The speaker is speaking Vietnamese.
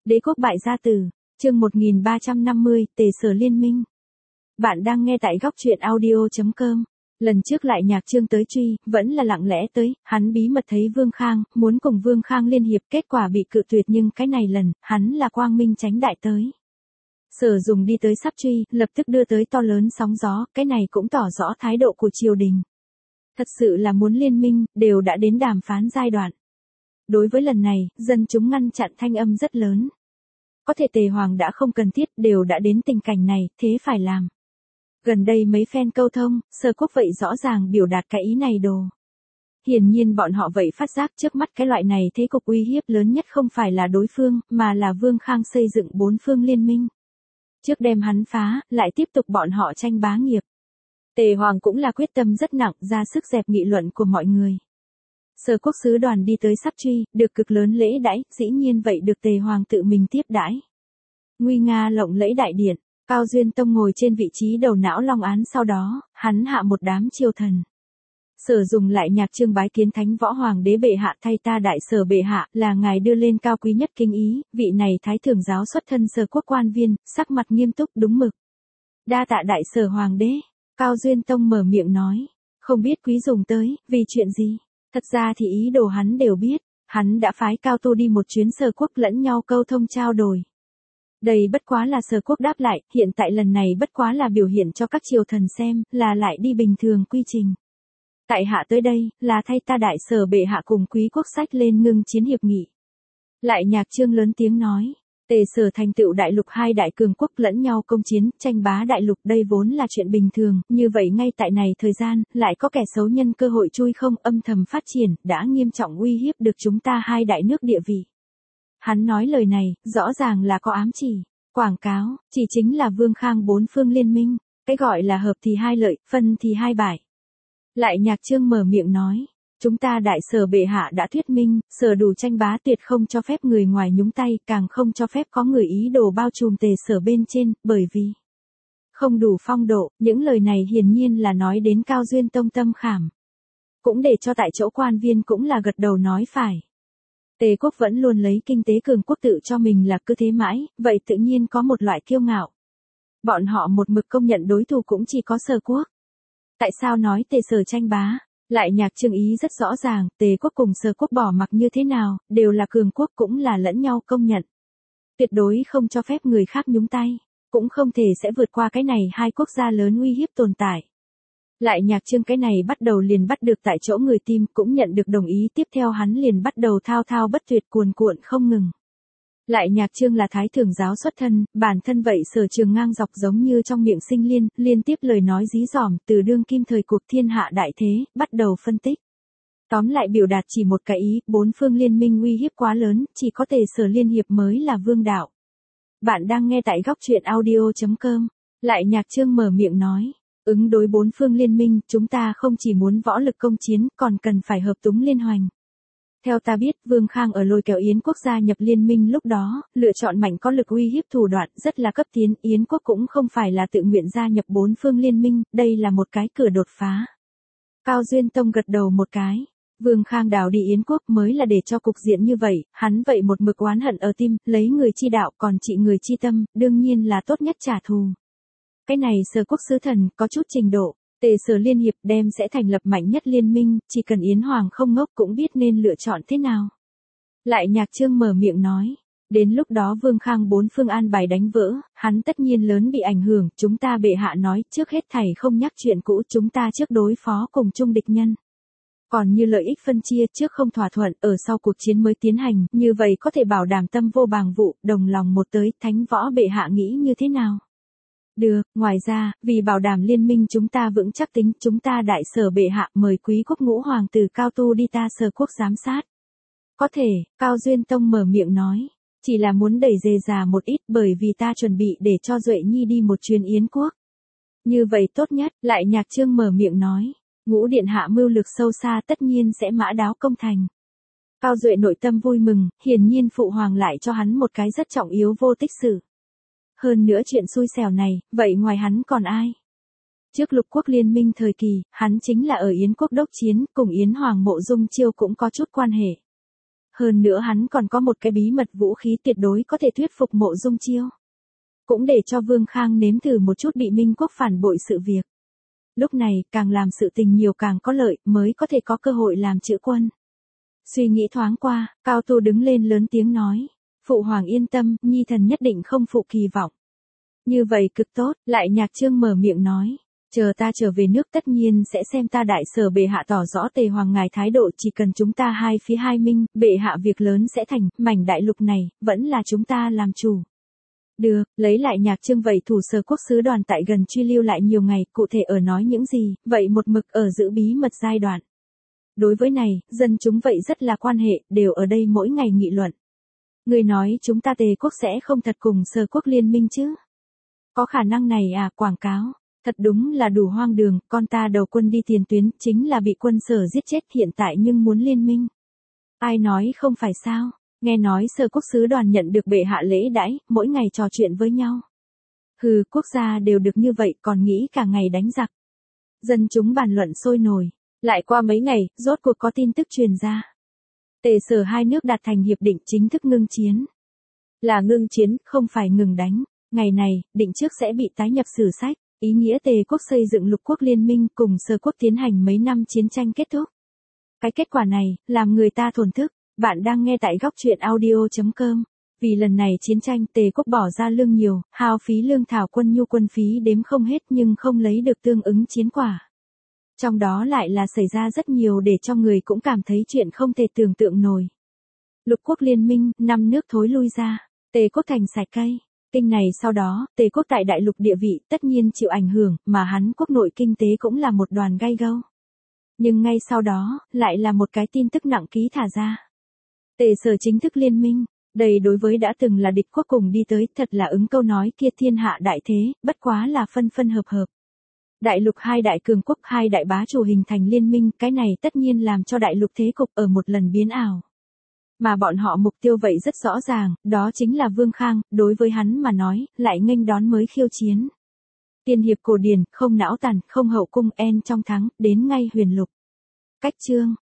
Đế quốc bại gia tử, chương 1350, Tề Sở liên minh. Bạn đang nghe tại góc truyện audio.com. Lần trước lại nhạc Trương tới truy, vẫn là lặng lẽ tới, hắn bí mật thấy Vương Khang, muốn cùng Vương Khang liên hiệp, kết quả bị cự tuyệt, nhưng cái này lần, hắn là quang minh tránh đại tới. Sở Dùng đi tới sắp truy, lập tức đưa tới to lớn sóng gió, cái này cũng tỏ rõ thái độ của triều đình. Thật sự là muốn liên minh, đều đã đến đàm phán giai đoạn. Đối với lần này, dân chúng ngăn chặn thanh âm rất lớn. Có thể Tề Hoàng đã không cần thiết, đều đã đến tình cảnh này, thế phải làm. Gần đây mấy phen câu thông, Sở Quốc vậy rõ ràng biểu đạt cái ý này đồ. Hiển nhiên bọn họ vậy phát giác trước mắt cái loại này thế cục uy hiếp lớn nhất không phải là đối phương, mà là Vương Khang xây dựng bốn phương liên minh. Trước đem hắn phá, lại tiếp tục bọn họ tranh bá nghiệp. Tề Hoàng cũng là quyết tâm rất nặng, ra sức dẹp nghị luận của mọi người. Sở Quốc sứ đoàn đi tới sắp truy, được cực lớn lễ đãi, dĩ nhiên vậy được Tề Hoàng tự mình tiếp đãi. Nguy nga lộng lẫy đại điện, Cao Duyên Tông ngồi trên vị trí đầu não long án, sau đó, hắn hạ một đám triều thần. Sở Dùng lại nhạc Trương bái kiến Thánh Võ Hoàng đế bệ hạ, thay ta đại sở bệ hạ, là ngài đưa lên cao quý nhất kinh ý, vị này thái thưởng giáo xuất thân Sở Quốc quan viên, sắc mặt nghiêm túc đúng mực. Đa tạ đại sở hoàng đế, Cao Duyên Tông mở miệng nói, không biết quý dùng tới, vì chuyện gì. Thật ra thì ý đồ hắn đều biết, hắn đã phái cao tu đi một chuyến Sở Quốc lẫn nhau câu thông trao đổi. Đây bất quá là Sở Quốc đáp lại, hiện tại lần này bất quá là biểu hiện cho các triều thần xem, là lại đi bình thường quy trình. Tại hạ tới đây, là thay ta đại sở bệ hạ cùng quý quốc sách lên ngưng chiến hiệp nghị. Lại nhạc Trương lớn tiếng nói, Tề Sở thành tựu đại lục hai đại cường quốc lẫn nhau công chiến, tranh bá đại lục, đây vốn là chuyện bình thường, như vậy ngay tại này thời gian, lại có kẻ xấu nhân cơ hội chui không, âm thầm phát triển, đã nghiêm trọng uy hiếp được chúng ta hai đại nước địa vị. Hắn nói lời này, rõ ràng là có ám chỉ, quảng cáo, chỉ chính là Vương Khang bốn phương liên minh, cái gọi là hợp thì hai lợi, phân thì hai bại. Lại nhạc Trương mở miệng nói, chúng ta đại sở bệ hạ đã thuyết minh, sở đủ tranh bá tuyệt không cho phép người ngoài nhúng tay, càng không cho phép có người ý đồ bao trùm Tề Sở bên trên, bởi vì không đủ phong độ. Những lời này hiển nhiên là nói đến Cao Duyên Tông tâm khảm. Cũng để cho tại chỗ quan viên cũng là gật đầu nói phải. Tề quốc vẫn luôn lấy kinh tế cường quốc tự cho mình là cứ thế mãi, vậy tự nhiên có một loại kiêu ngạo. Bọn họ một mực công nhận đối thủ cũng chỉ có Sở Quốc. Tại sao nói Tề Sở tranh bá? Lại nhạc Trương ý rất rõ ràng, Tề quốc cùng Sở Quốc bỏ mặc như thế nào, đều là cường quốc, cũng là lẫn nhau công nhận. Tuyệt đối không cho phép người khác nhúng tay, cũng không thể sẽ vượt qua cái này hai quốc gia lớn uy hiếp tồn tại. Lại nhạc Trương cái này bắt đầu liền bắt được tại chỗ người tim, cũng nhận được đồng ý, tiếp theo hắn liền bắt đầu thao thao bất tuyệt cuồn cuộn không ngừng. Lại nhạc Trương là thái thưởng giáo xuất thân, bản thân vậy sở trường ngang dọc giống như trong miệng sinh liên, liên tiếp lời nói dí dỏm, từ đương kim thời cuộc thiên hạ đại thế, bắt đầu phân tích. Tóm lại biểu đạt chỉ một cái ý, bốn phương liên minh uy hiếp quá lớn, chỉ có Tề Sở liên hiệp mới là vương đạo. Bạn đang nghe tại góc truyện audio.com. Lại nhạc Trương mở miệng nói, ứng đối bốn phương liên minh, chúng ta không chỉ muốn võ lực công chiến, còn cần phải hợp túng liên hoành. Theo ta biết, Vương Khang ở lôi kéo Yến quốc gia nhập liên minh lúc đó, lựa chọn mạnh có lực uy hiếp thủ đoạn, rất là cấp tiến, Yến quốc cũng không phải là tự nguyện gia nhập bốn phương liên minh, đây là một cái cửa đột phá. Cao Duyên Tông gật đầu một cái, Vương Khang đào đi Yến quốc mới là để cho cục diện như vậy, hắn vậy một mực oán hận ở tim, lấy người chi đạo còn trị người chi tâm, đương nhiên là tốt nhất trả thù. Cái này Sở Quốc sứ thần, có chút trình độ. Tề Sở liên hiệp đem sẽ thành lập mạnh nhất liên minh, chỉ cần Yến Hoàng không ngốc cũng biết nên lựa chọn thế nào. Lại nhạc Trương mở miệng nói, đến lúc đó Vương Khang bốn phương an bài đánh vỡ, hắn tất nhiên lớn bị ảnh hưởng, chúng ta bệ hạ nói, trước hết thảy không nhắc chuyện cũ, chúng ta trước đối phó cùng chung địch nhân. Còn như lợi ích phân chia, trước không thỏa thuận, ở sau cuộc chiến mới tiến hành, như vậy có thể bảo đảm tâm vô bàng vụ, đồng lòng một tới, Thánh Võ bệ hạ nghĩ như thế nào? Được, ngoài ra, vì bảo đảm liên minh chúng ta vững chắc tính, chúng ta đại sở bệ hạ mời quý quốc ngũ hoàng tử Cao Tu đi ta Sở Quốc giám sát. Có thể, Cao Duyên Tông mở miệng nói, chỉ là muốn đẩy dề già một ít, bởi vì ta chuẩn bị để cho Duệ Nhi đi một chuyến Yến quốc. Như vậy tốt nhất, lại nhạc Trương mở miệng nói, Ngũ điện hạ mưu lược sâu xa tất nhiên sẽ mã đáo công thành. Cao Duệ nội tâm vui mừng, hiển nhiên phụ hoàng lại cho hắn một cái rất trọng yếu vô tích sự. Hơn nữa chuyện xui xẻo này, vậy ngoài hắn còn ai? Trước lục quốc liên minh thời kỳ, hắn chính là ở Yến quốc đốc chiến, cùng Yến Hoàng Mộ Dung Chiêu cũng có chút quan hệ. Hơn nữa hắn còn có một cái bí mật vũ khí tuyệt đối có thể thuyết phục Mộ Dung Chiêu. Cũng để cho Vương Khang nếm thử một chút bị Minh Quốc phản bội sự việc. Lúc này, càng làm sự tình nhiều càng có lợi, mới có thể có cơ hội làm chữ quân. Suy nghĩ thoáng qua, Cao Tu đứng lên lớn tiếng nói. Phụ hoàng yên tâm, nhi thần nhất định không phụ kỳ vọng. Như vậy cực tốt, lại Nhạc Trương mở miệng nói. Chờ ta trở về nước tất nhiên sẽ xem ta đại sở bệ hạ tỏ rõ Tề hoàng ngài thái độ, chỉ cần chúng ta hai phía hai minh, bệ hạ việc lớn sẽ thành, mảnh đại lục này, vẫn là chúng ta làm chủ. Được, lấy lại Nhạc Trương vậy thủ Sở Quốc sứ đoàn tại gần truy lưu lại nhiều ngày, cụ thể ở nói những gì, vậy một mực ở giữ bí mật giai đoạn. Đối với này, dân chúng vậy rất là quan hệ, đều ở đây mỗi ngày nghị luận. Người nói chúng ta Tề quốc sẽ không thật cùng Sở Quốc liên minh chứ? Có khả năng này à, quảng cáo. Thật đúng là đủ hoang đường, con ta đầu quân đi tiền tuyến, chính là bị quân Sở giết chết hiện tại nhưng muốn liên minh. Ai nói không phải sao? Nghe nói Sở Quốc sứ đoàn nhận được bệ hạ lễ đãi, mỗi ngày trò chuyện với nhau. Hừ, quốc gia đều được như vậy còn nghĩ cả ngày đánh giặc. Dân chúng bàn luận sôi nổi. Lại qua mấy ngày, rốt cuộc có tin tức truyền ra. Tề Sở hai nước đạt thành hiệp định chính thức ngưng chiến. Là ngưng chiến, không phải ngừng đánh. Ngày này, định trước sẽ bị tái nhập sử sách. Ý nghĩa Tề quốc xây dựng lục quốc liên minh cùng Sở Quốc tiến hành mấy năm chiến tranh kết thúc. Cái kết quả này, làm người ta thổn thức. Bạn đang nghe tại góc truyện audio.com. Vì lần này chiến tranh Tề quốc bỏ ra lương nhiều, hao phí lương thảo quân nhu quân phí đếm không hết nhưng không lấy được tương ứng chiến quả. Trong đó lại là xảy ra rất nhiều để cho người cũng cảm thấy chuyện không thể tưởng tượng nổi. Lục quốc liên minh, 5 nước thối lui ra, Tề quốc thành sạch cây. Kinh này sau đó, Tề quốc tại đại lục địa vị tất nhiên chịu ảnh hưởng, mà hắn quốc nội kinh tế cũng là một đoàn gai gâu. Nhưng ngay sau đó, lại là một cái tin tức nặng ký thả ra. Tề Sở chính thức liên minh, đây đối với đã từng là địch quốc cùng đi tới, thật là ứng câu nói kia thiên hạ đại thế, bất quá là phân phân hợp hợp. Đại lục hai đại cường quốc, hai đại bá chủ hình thành liên minh, cái này tất nhiên làm cho đại lục thế cục ở một lần biến ảo. Mà bọn họ mục tiêu vậy rất rõ ràng, đó chính là Vương Khang, đối với hắn mà nói, lại nghênh đón mới khiêu chiến. Tiên hiệp cổ điển, không não tàn, không hậu cung en trong thắng, đến ngay huyền lục. Cách chương